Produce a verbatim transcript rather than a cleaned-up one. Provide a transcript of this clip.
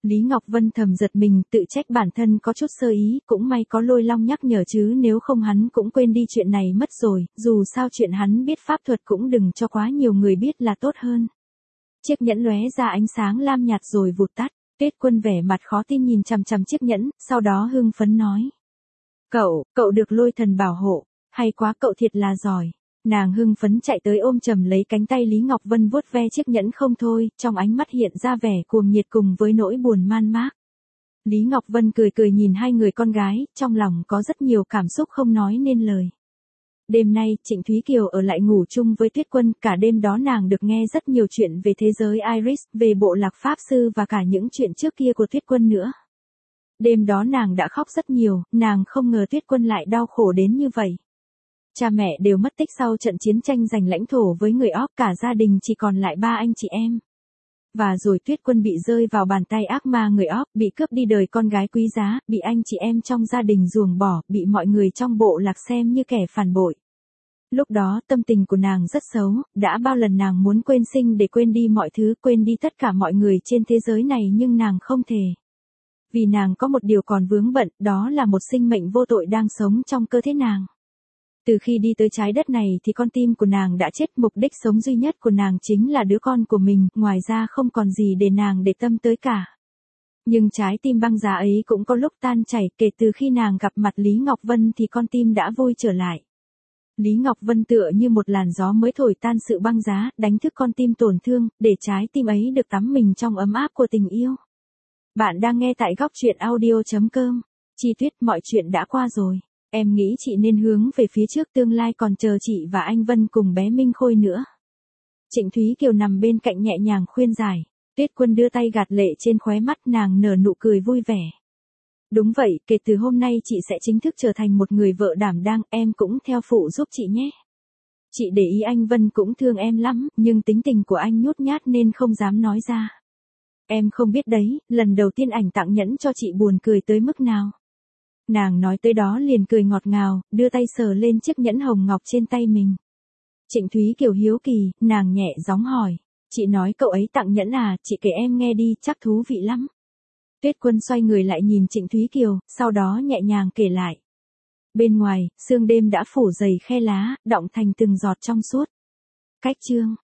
Lý Ngọc Vân thầm giật mình, tự trách bản thân có chút sơ ý, cũng may có Lôi Long nhắc nhở chứ nếu không hắn cũng quên đi chuyện này mất rồi, dù sao chuyện hắn biết pháp thuật cũng đừng cho quá nhiều người biết là tốt hơn. Chiếc nhẫn lóe ra ánh sáng lam nhạt rồi vụt tắt, Tuyết Quân vẻ mặt khó tin nhìn chằm chằm chiếc nhẫn, sau đó hưng phấn nói. Cậu, cậu được Lôi Thần bảo hộ, hay quá, cậu thiệt là giỏi. Nàng hưng phấn chạy tới ôm chầm lấy cánh tay Lý Ngọc Vân vuốt ve chiếc nhẫn không thôi, trong ánh mắt hiện ra vẻ cuồng nhiệt cùng với nỗi buồn man mác. Lý Ngọc Vân cười cười nhìn hai người con gái, trong lòng có rất nhiều cảm xúc không nói nên lời. Đêm nay, Trịnh Thúy Kiều ở lại ngủ chung với Tuyết Quân, cả đêm đó nàng được nghe rất nhiều chuyện về thế giới Iris, về bộ lạc Pháp Sư và cả những chuyện trước kia của Tuyết Quân nữa. Đêm đó nàng đã khóc rất nhiều, nàng không ngờ Tuyết Quân lại đau khổ đến như vậy. Cha mẹ đều mất tích sau trận chiến tranh giành lãnh thổ với người Orc, cả gia đình chỉ còn lại ba anh chị em. Và rồi Tuyết Quân bị rơi vào bàn tay ác ma người Orc, bị cướp đi đời con gái quý giá, bị anh chị em trong gia đình ruồng bỏ, bị mọi người trong bộ lạc xem như kẻ phản bội. Lúc đó tâm tình của nàng rất xấu, đã bao lần nàng muốn quên sinh để quên đi mọi thứ, quên đi tất cả mọi người trên thế giới này nhưng nàng không thể. Vì nàng có một điều còn vướng bận, đó là một sinh mệnh vô tội đang sống trong cơ thể nàng. Từ khi đi tới trái đất này thì con tim của nàng đã chết, mục đích sống duy nhất của nàng chính là đứa con của mình, ngoài ra không còn gì để nàng để tâm tới cả. Nhưng trái tim băng giá ấy cũng có lúc tan chảy, kể từ khi nàng gặp mặt Lý Ngọc Vân thì con tim đã vui trở lại. Lý Ngọc Vân tựa như một làn gió mới thổi tan sự băng giá, đánh thức con tim tổn thương, để trái tim ấy được tắm mình trong ấm áp của tình yêu. Bạn đang nghe tại góc truyện audio chấm com. Chi Tuyết, mọi chuyện đã qua rồi. Em nghĩ chị nên hướng về phía trước, tương lai còn chờ chị và anh Vân cùng bé Minh Khôi nữa. Trịnh Thúy Kiều nằm bên cạnh nhẹ nhàng khuyên giải. Tuyết Quân đưa tay gạt lệ trên khóe mắt, nàng nở nụ cười vui vẻ. Đúng vậy, kể từ hôm nay chị sẽ chính thức trở thành một người vợ đảm đang, em cũng theo phụ giúp chị nhé. Chị để ý anh Vân cũng thương em lắm, nhưng tính tình của anh nhút nhát nên không dám nói ra. Em không biết đấy, lần đầu tiên ảnh tặng nhẫn cho chị buồn cười tới mức nào. Nàng nói tới đó liền cười ngọt ngào, đưa tay sờ lên chiếc nhẫn hồng ngọc trên tay mình. Trịnh Thúy Kiều hiếu kỳ, nàng nhẹ giọng hỏi. Chị nói cậu ấy tặng nhẫn à, chị kể em nghe đi, chắc thú vị lắm. Tuyết Quân xoay người lại nhìn Trịnh Thúy Kiều, sau đó nhẹ nhàng kể lại. Bên ngoài, sương đêm đã phủ dày khe lá, đọng thành từng giọt trong suốt. Cách chương